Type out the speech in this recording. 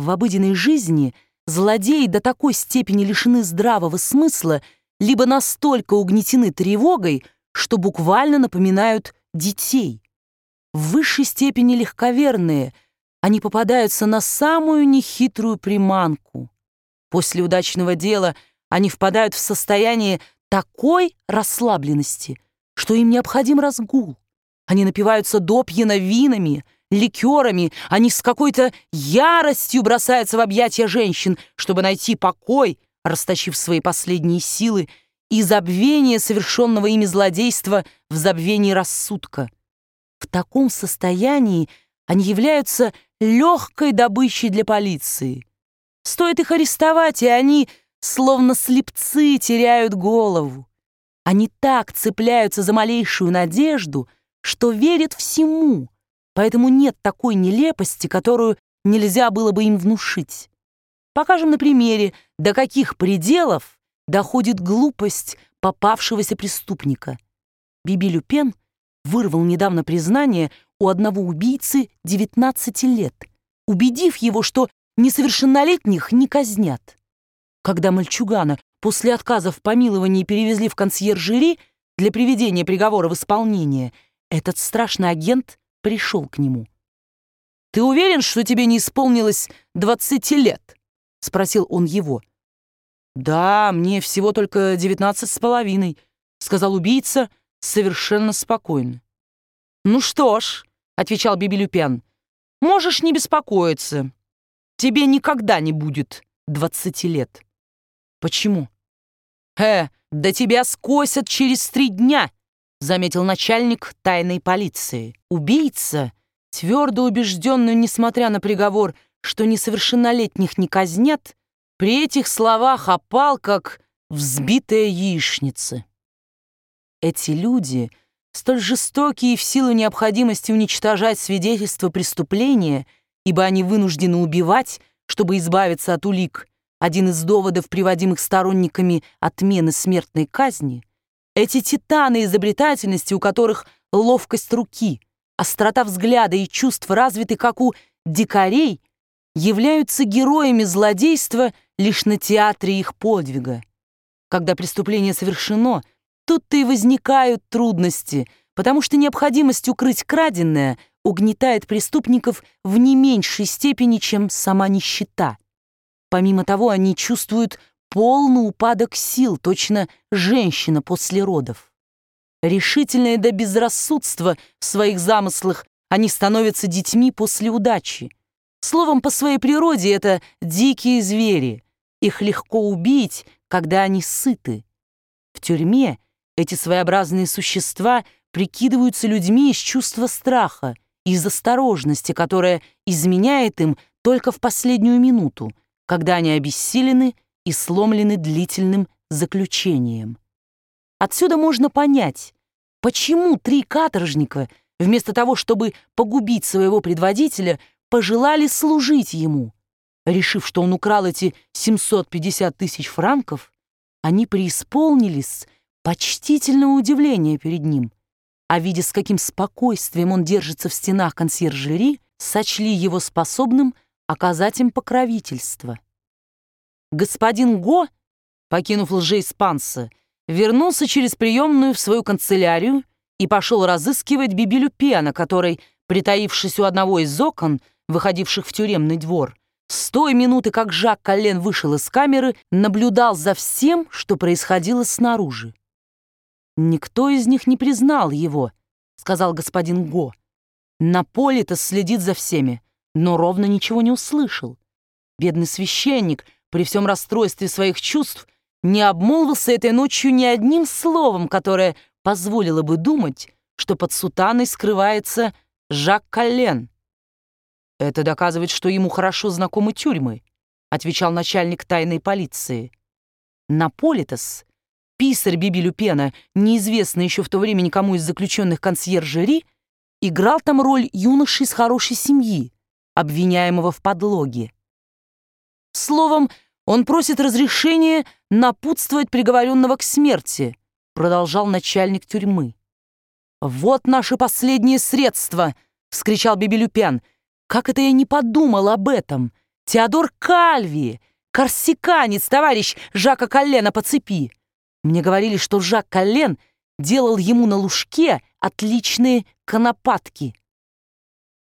в обыденной жизни злодеи до такой степени лишены здравого смысла, либо настолько угнетены тревогой, что буквально напоминают детей. В высшей степени легковерные, они попадаются на самую нехитрую приманку. После удачного дела они впадают в состояние такой расслабленности, что им необходим разгул. Они напиваются допьяно винами, ликерами, они с какой-то яростью бросаются в объятия женщин, чтобы найти покой, расточив свои последние силы, и забвение совершенного ими злодейства в забвении рассудка. В таком состоянии они являются легкой добычей для полиции. Стоит их арестовать, и они, словно слепцы, теряют голову. Они так цепляются за малейшую надежду, что верят всему, поэтому нет такой нелепости, которую нельзя было бы им внушить. Покажем на примере, до каких пределов доходит глупость попавшегося преступника. Биби Люпен вырвал недавно признание у одного убийцы 19 лет, убедив его, что несовершеннолетних не казнят. Когда мальчугана после отказа в помиловании перевезли в консьержери для приведения приговора в исполнение, этот страшный агент пришел к нему. «Ты уверен, что тебе не исполнилось 20 лет?» — спросил он его. «Да, мне всего только 19,5», — сказал убийца совершенно спокойно. «Ну что ж», — отвечал Биби Люпен, — «можешь не беспокоиться. Тебе никогда не будет 20 лет». «Почему?» «Да тебя скосят через 3 дня», — заметил начальник тайной полиции. Убийца, твердо убежденный, несмотря на приговор, что несовершеннолетних не казнят, при этих словах опал, как взбитая яичница. Эти люди, столь жестокие в силу необходимости уничтожать свидетельства преступления, ибо они вынуждены убивать, чтобы избавиться от улик, один из доводов, приводимых сторонниками отмены смертной казни, эти титаны изобретательности, у которых ловкость руки, острота взгляда и чувств развиты, как у дикарей, являются героями злодейства лишь на театре их подвига. Когда преступление совершено, тут-то и возникают трудности, потому что необходимость укрыть краденое угнетает преступников в не меньшей степени, чем сама нищета. Помимо того, они чувствуют полный упадок сил, точно женщина после родов. Решительные до безрассудства в своих замыслах, они становятся детьми после удачи. Словом, по своей природе это дикие звери. Их легко убить, когда они сыты. В тюрьме эти своеобразные существа прикидываются людьми из чувства страха, из осторожности, которая изменяет им только в последнюю минуту, когда они обессилены и сломлены длительным заключением. Отсюда можно понять, почему 3 каторжника, вместо того, чтобы погубить своего предводителя, пожелали служить ему. Решив, что он украл эти 750 000 франков, они преисполнились почтительного удивления перед ним, а видя, с каким спокойствием он держится в стенах консьержери, сочли его способным оказать им покровительство. Господин Го, покинув лжеиспанца, вернулся через приемную в свою канцелярию и пошел разыскивать Биби Люпена, который, притаившись у одного из окон, выходивших в тюремный двор, с той минуты, как Жак Коллен вышел из камеры, наблюдал за всем, что происходило снаружи. «Никто из них не признал его», — сказал господин Го. «Наполито следит за всеми, но ровно ничего не услышал. Бедный священник, при всем расстройстве своих чувств, не обмолвился этой ночью ни одним словом, которое позволило бы думать, что под сутаной скрывается Жак Коллен». «Это доказывает, что ему хорошо знакомы тюрьмы», — отвечал начальник тайной полиции. Наполитос, писарь Биби Люпена, неизвестный еще в то время никому из заключенных консьержери, играл там роль юноши из хорошей семьи, обвиняемого в подлоге. Словом, он просит разрешения напутствовать приговоренного к смерти, продолжал начальник тюрьмы. «Вот наше последнее средство!» — вскричал Биби Люпен. «Как это я не подумал об этом! Теодор Кальви, корсиканец, товарищ Жака Коллена по цепи. Мне говорили, что Жак Коллен делал ему на Лужке отличные конопатки.